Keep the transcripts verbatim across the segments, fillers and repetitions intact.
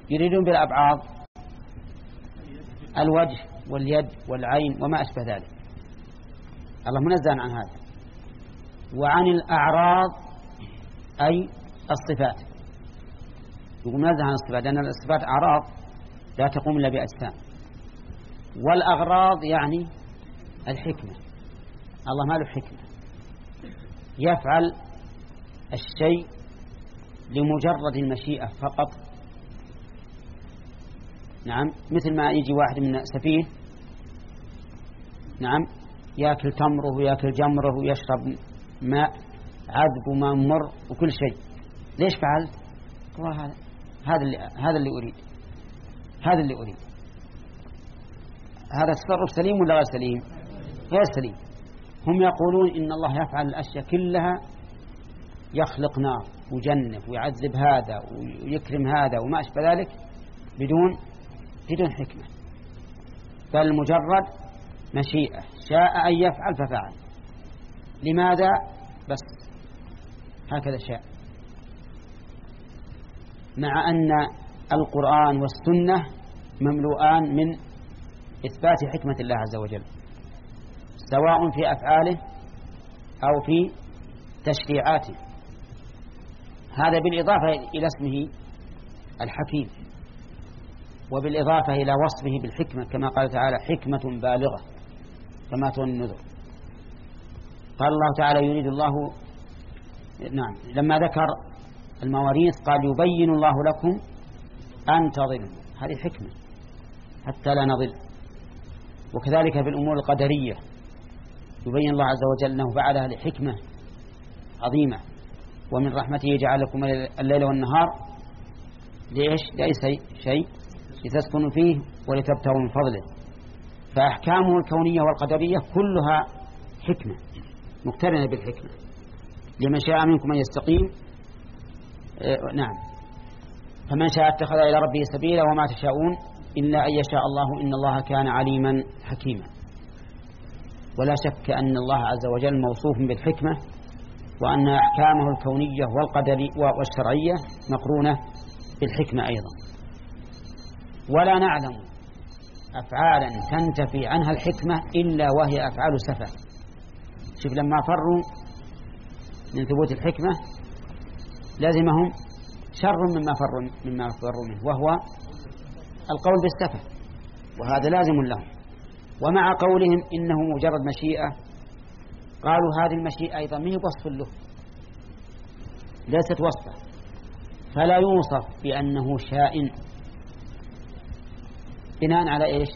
يريدون بالأبعاض الوجه واليد والعين وما أشبه ذلك، الله منزه عن هذا. وعن الأعراض أي الصفات، يقول منزه عن الصفات لأن الصفات أعراض لا تقوم إلا بأجسام. والأغراض يعني الحكمة، الله ما له حكمة، يفعل الشيء لمجرد المشيئة فقط. نعم، مثل ما يجي واحد من سفيه، نعم، يأكل تمره ويأكل جمره ويشرب ماء عذب وماء مر وكل شيء، ليش فعلت؟ هذا هذا اللي هذا اللي أريد هذا اللي أريد هذا تصرف سليم ولا غير سليم؟ غير سليم. هم يقولون إن الله يفعل الأشياء كلها، يخلق نار وجنة ويعذب هذا ويكرم هذا وما أشبه ذلك بدون بدون حكمة، بل مجرد مشيئة، شاء أن يفعل ففعل. لماذا؟ بس هكذا شاء. مع أن القرآن والسنة مملوءان من إثبات حكمة الله عز وجل، سواء في أفعاله أو في تشريعاته. هذا بالإضافة إلى اسمه الحكيم، وبالإضافة إلى وصفه بالحكمة كما قال تعالى حكمة بالغة كما تظن النذر. قال الله تعالى يريد الله، نعم، لما ذكر المواريث قال يبين الله لكم أن تضلوا، هذه حكمة حتى لا نضل. وكذلك في الأمور القدرية يبين الله عز وجل أنه فعلها لحكمة عظيمة. ومن رحمته يجعل لكم الليل والنهار ليش؟ ليس شيء لتسكنوا فيه ولتبتغوا من فضله. فأحكامه الكونية والقدرية كلها حكمة مقترنة بالحكمة. لمن شاء منكم أن يستقيم، آه نعم، فمن شاء اتخذ إلى ربه سبيلا وما تشاءون إلا أن يشاء الله إن الله كان عليما حكيما. ولا شك أن الله عز وجل موصوف بالحكمة، وأن أحكامه الكونية والقدرية والشرعية مقرونة بالحكمة أيضا. ولا نعلم أفعالا تنتفي عنها الحكمة إلا وهي أفعال سفه. شوف لما فروا من ثبوت الحكمة لازمهم شر مما فروا مما فروا منه، وهو القول بالسفه، وهذا لازم لهم. ومع قولهم إنه مجرد مشيئة، قالوا هذه المشيئة أيضا ما هي وصف له، ليست وصفه، فلا يوصف بأنه شاء بناء على إيش؟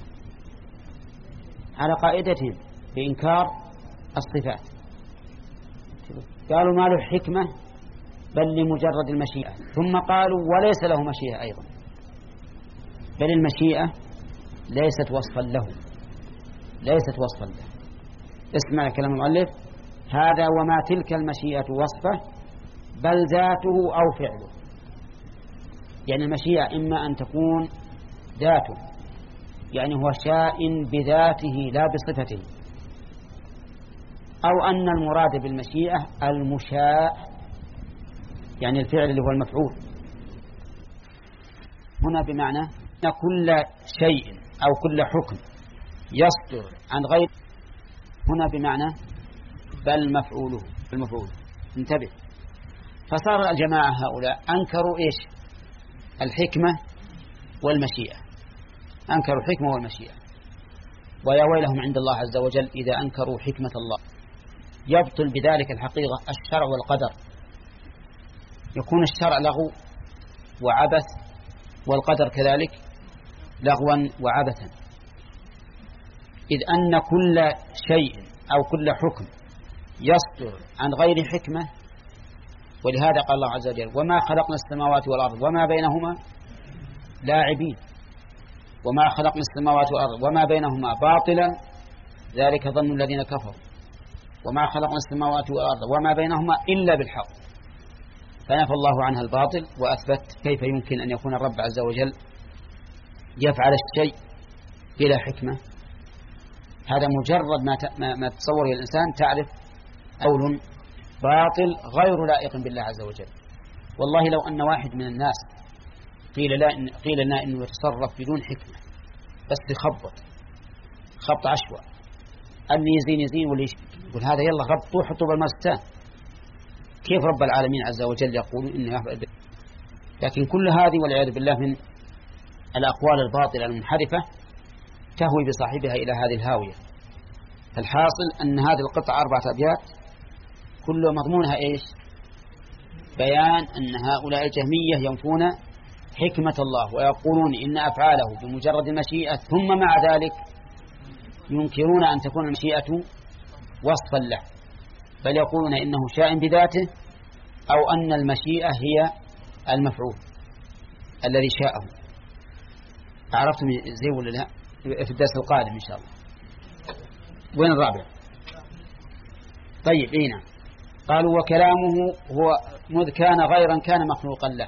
على قاعدتهم بإنكار الصفات. قالوا ما له حكمة بل لمجرد المشيئة، ثم قالوا وليس له مشيئة أيضا، بل المشيئة ليست وصفا له، ليست وصفا له. اسمع كلام المؤلف: هذا وما تلك المشيئة وصفه بل ذاته أو فعله. يعني المشيئة إما أن تكون ذاته، يعني هو شاء بذاته لا بصفته، أو أن المراد بالمشيئة المشاء، يعني الفعل اللي هو المفعول. هنا بمعنى أن كل شيء أو كل حكم يصدر عن غير، هنا بمعنى بل مفعوله المفعول. انتبه، فصار الجماعة هؤلاء أنكروا إيش؟ الحكمة والمشيئة، أنكروا الحكمة والمشيئة. ويا ويلهم عند الله عز وجل إذا أنكروا حكمة الله. يبطل بذلك الحقيقة الشرع والقدر، يكون الشرع لغو وعبث، والقدر كذلك لغوا وعبثا، إذ أن كل شيء أو كل حكم يصدر عن غير حكمة. ولهذا قال الله عز وجل: وما خلقنا السماوات والأرض وما بينهما لاعبين، وما خلقنا السماوات والأرض وما بينهما باطلا ذلك ظن الذين كفروا، وما خلقنا السماوات والأرض وما بينهما إلا بالحق. فنفى الله عنها الباطل وأثبت كيف يمكن أن يكون الرب عز وجل يفعل الشيء بلا حكمة. هذا مجرد ما ما تصور الإنسان تعرف قول باطل غير لائق بالله عز وجل. والله لو أن واحد من الناس قيل لا إن قيل لنا إنه يتصرف بدون حكمة، بس يخبط خبط عشوائي، أني يزين يزين واللي يقول هذا يلا ربطوه حطوا بالمستان. كيف رب العالمين عز وجل يقول إنه يفعل؟ لكن كل هذه والعياذ بالله من الأقوال الباطلة المنحرفة تهوي بصاحبها إلى هذه الهاوية. الحاصل أن هذه القطعة أربعة أبيات كل مضمونها إيش؟ بيان أن هؤلاء الجهمية ينفون حكمة الله ويقولون إن أفعاله بمجرد المشيئة، ثم مع ذلك ينكرون أن تكون المشيئة وصفا له، بل يقولون إنه شاء بذاته، أو أن المشيئة هي المفعول الذي شاءه. عرفتم زي ولا لا؟ في الدرس القادم إن شاء الله. وين الرابع؟ طيب إينا قالوا وكلامه هو مذ كان غيرا كان مخلوقا له.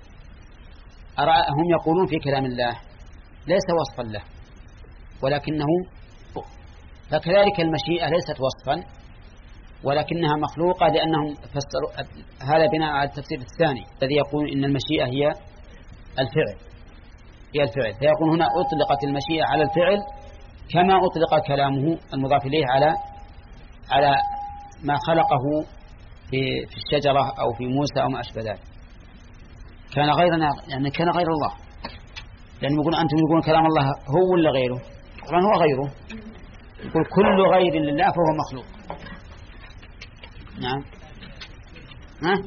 هم يقولون في كلام الله ليس وصفا له ولكنه، فكذلك المشيئة ليست وصفا ولكنها مخلوقة، لأنهم فسروا هذا بناء على التفسير الثاني الذي يقول إن المشيئة هي الفعل هي الفعل فيقول هنا أطلقت المشيئة على الفعل كما أطلق كلامه المضاف إليه على على ما خلقه في الشجرة أو في موسى أو ما أشبه ذلك. كان غيرنا يعني كان غير الله، لأن يقول أنتم يقولون كلام الله هو ولا غيره؟ القرآن هو غيره. يقول كل غير لله فهو مخلوق. نعم. ها؟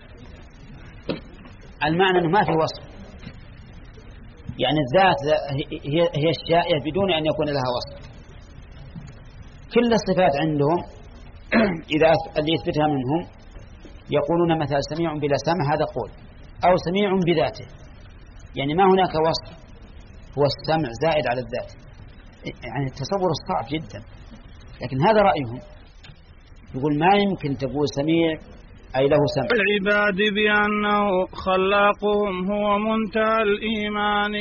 المعنى أنه ما في وصف، يعني الذات هي هي الشائعة بدون أن يكون لها وصف. كل الصفات عندهم إذا اللي يثبتها منهم يقولون مثلا سميع بلا سمع، هذا قول، أو سميع بذاته، يعني ما هناك وصف، هو السمع زائد على الذات. يعني التصور صعب جدا، لكن هذا رأيهم. يقول ما يمكن تقول سميع أي له سمع. العباد بأنه خلاقهم هو منتهى الإيمان،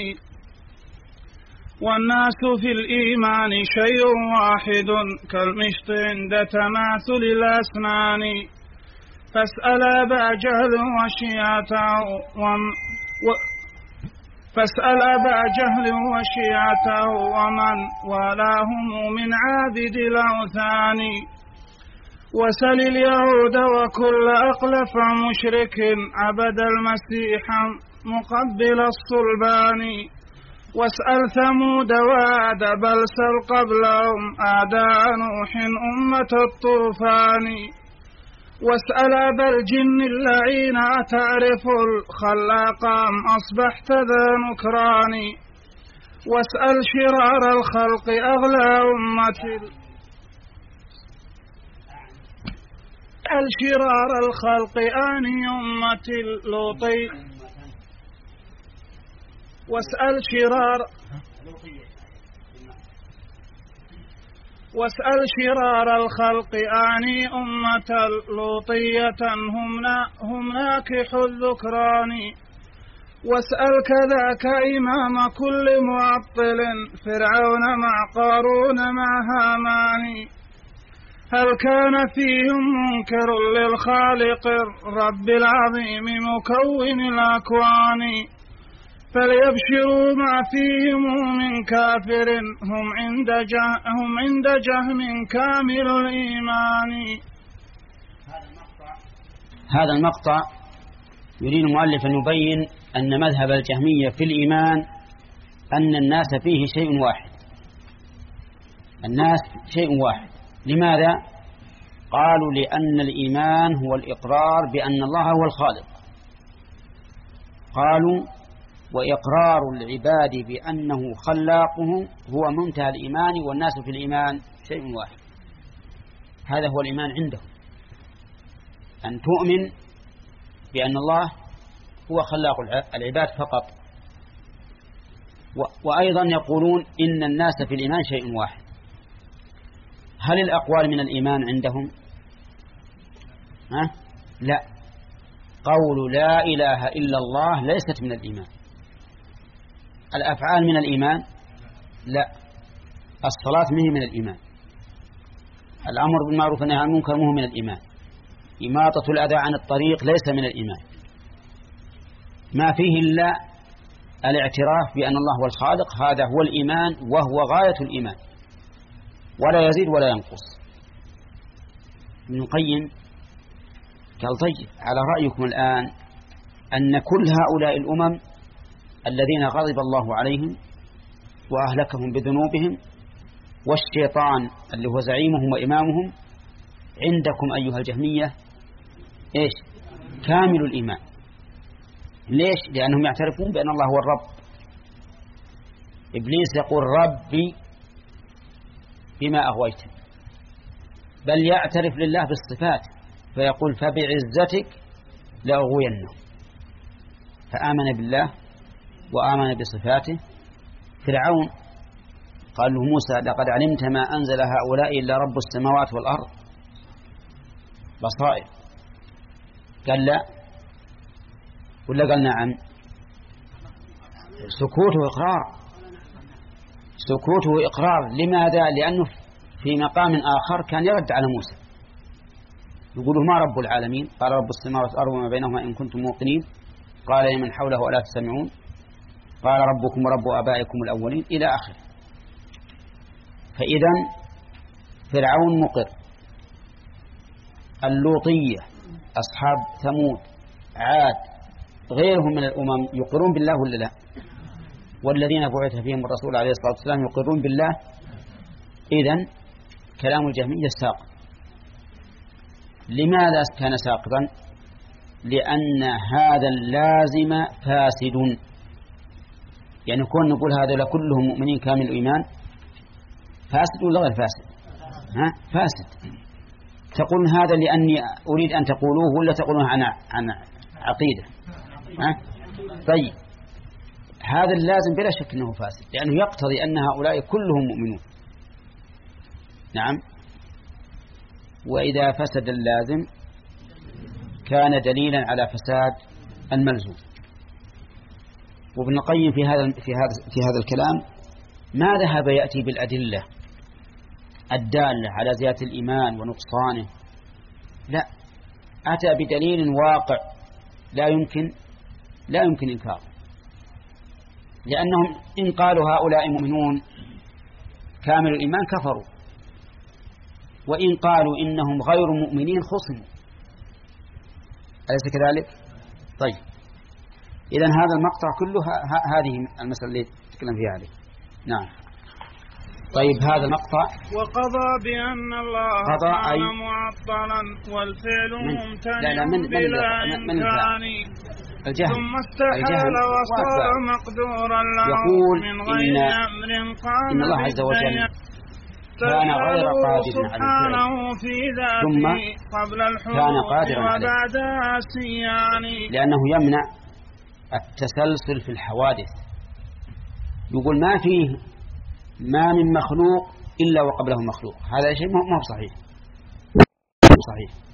والناس في الإيمان شيء واحد كالمشط عند تماثل الأسنان. فاسأل أبا جهل وشيعته وم و فاسأل أبا جهل وشيعته ومن ولاهم من عابد الأوثان. وسل اليهود وكل أقلف مشرك عبد المسيح مقبل الصلبان. واسأل ثمود وعاد بل سل قبلهم أعداء نوح أمة الطوفان. واسأل أبا الجن اللعين أتعرف الخلاق أم أصبحت ذا نكران. واسأل شرار الخلق أغلى أمة الشرار الخلق آني أمة اللوطي. واسأل شرار واسأل شرار الخلق آني أمة اللوطية هم ناكح الذكران. واسأل كذاك إمام كل معطل فرعون مع قارون مع هامان. هل كان فيهم منكر للخالق الرب العظيم مكون الأكوان. فليبشروا ما فيهم من كافر هم عند هم عند جهم كامل الإيمان. هذا المقطع يريد المؤلف أن يبين أن مذهب الجهمية في الإيمان أن الناس فيه شيء واحد، الناس شيء واحد. لماذا؟ قالوا لأن الإيمان هو الإقرار بأن الله هو الخالق. قالوا وإقرار العباد بأنه خلاقه هو منتهى الإيمان، والناس في الإيمان شيء واحد. هذا هو الإيمان عندهم، أن تؤمن بأن الله هو خلاق العباد فقط. وأيضا يقولون إن الناس في الإيمان شيء واحد. هل الأقوال من الإيمان عندهم؟ ها؟ لا. قول لا إله إلا الله ليست من الإيمان. الأفعال من الإيمان؟ لا. الصلاة منه من الإيمان. الأمر بالمعروف والنهي عن المنكر منه من الإيمان. إماطة الأذى عن الطريق ليس من الإيمان. ما فيه إلا الاعتراف بأن الله هو الخالق هذا هو الإيمان، وهو غاية الإيمان ولا يزيد ولا ينقص. ابن القيم قال طيب على رأيكم الآن أن كل هؤلاء الأمم الذين غضب الله عليهم وأهلكهم بذنوبهم والشيطان اللي هو زعيمهم وإمامهم عندكم أيها الجهمية إيش؟ كامل الإيمان. ليش؟ لأنهم يعترفون بأن الله هو الرب. إبليس يقول ربي بما أغويت، بل يعترف لله بالصفات فيقول فبعزتك لأغوينه، فآمن بالله وآمن بصفاته. فرعون قال له موسى لقد علمت ما أنزل هؤلاء إلا رب السماوات والأرض بصائر. قال لا ولا قال نعم؟ سكوته إقرار، سكوته إقرار. لماذا؟ لأنه في مقام آخر كان يرد على موسى يقول ما رب العالمين؟ قال رب السماوات والأرض وما بينهما إن كنتم موقنين. قال لمن حوله ألا تستمعون؟ قال ربكم ورب آبائكم الأولين إلى آخر. فإذا فرعون مقر، اللوطية أصحاب ثمود عاد غيرهم من الأمم يقرون بالله ولا لا؟ والذين بعث فيهم الرسول عليه الصلاة والسلام يقرون بالله. إذن كلام الجهمية ساقط. لماذا كان ساقطا؟ لأن هذا اللازم فاسد. يعني كون نقول هذا لكلهم مؤمنين كامل الإيمان فاسد ولا غير فاسد؟ ها؟ فاسد. تقولون هذا لأني أريد أن تقولوه ولا تقولون عن عن عقيدة؟ ها؟ طيب هذا اللازم بلا شك أنه فاسد، لأنه يقتضي أن هؤلاء كلهم مؤمنون. نعم. وإذا فسد اللازم كان دليلا على فساد الملزوم. وابن القيم في هذا في هذا في هذا الكلام ما ذهب يأتي بالأدلة الدالة على زيادة الإيمان ونقصانه، لا، أتى بدليل واقع لا يمكن لا يمكن إنكاره. لأنهم إن قالوا هؤلاء مؤمنون كامل الإيمان كفروا، وإن قالوا إنهم غير مؤمنين خصموا. أليس كذلك؟ طيب إذن هذا المقطع كله هذه المسألة اللي تتكلم فيها عليه. نعم. طيب هذا المقطع وقضى بأن الله كان معطلا والفعل ممتنع بلا إمكان ثم استحال وصار مقدورا له من غير أمر قام إن الله عز وجل كان غير قادر على الفعل ثم كان قادرا عليه، لأنه يمنع التسلسل في الحوادث. يقول ما فيه ما من مخلوق إلا وقبله مخلوق، هذا شيء ما هو صحيح. صحيح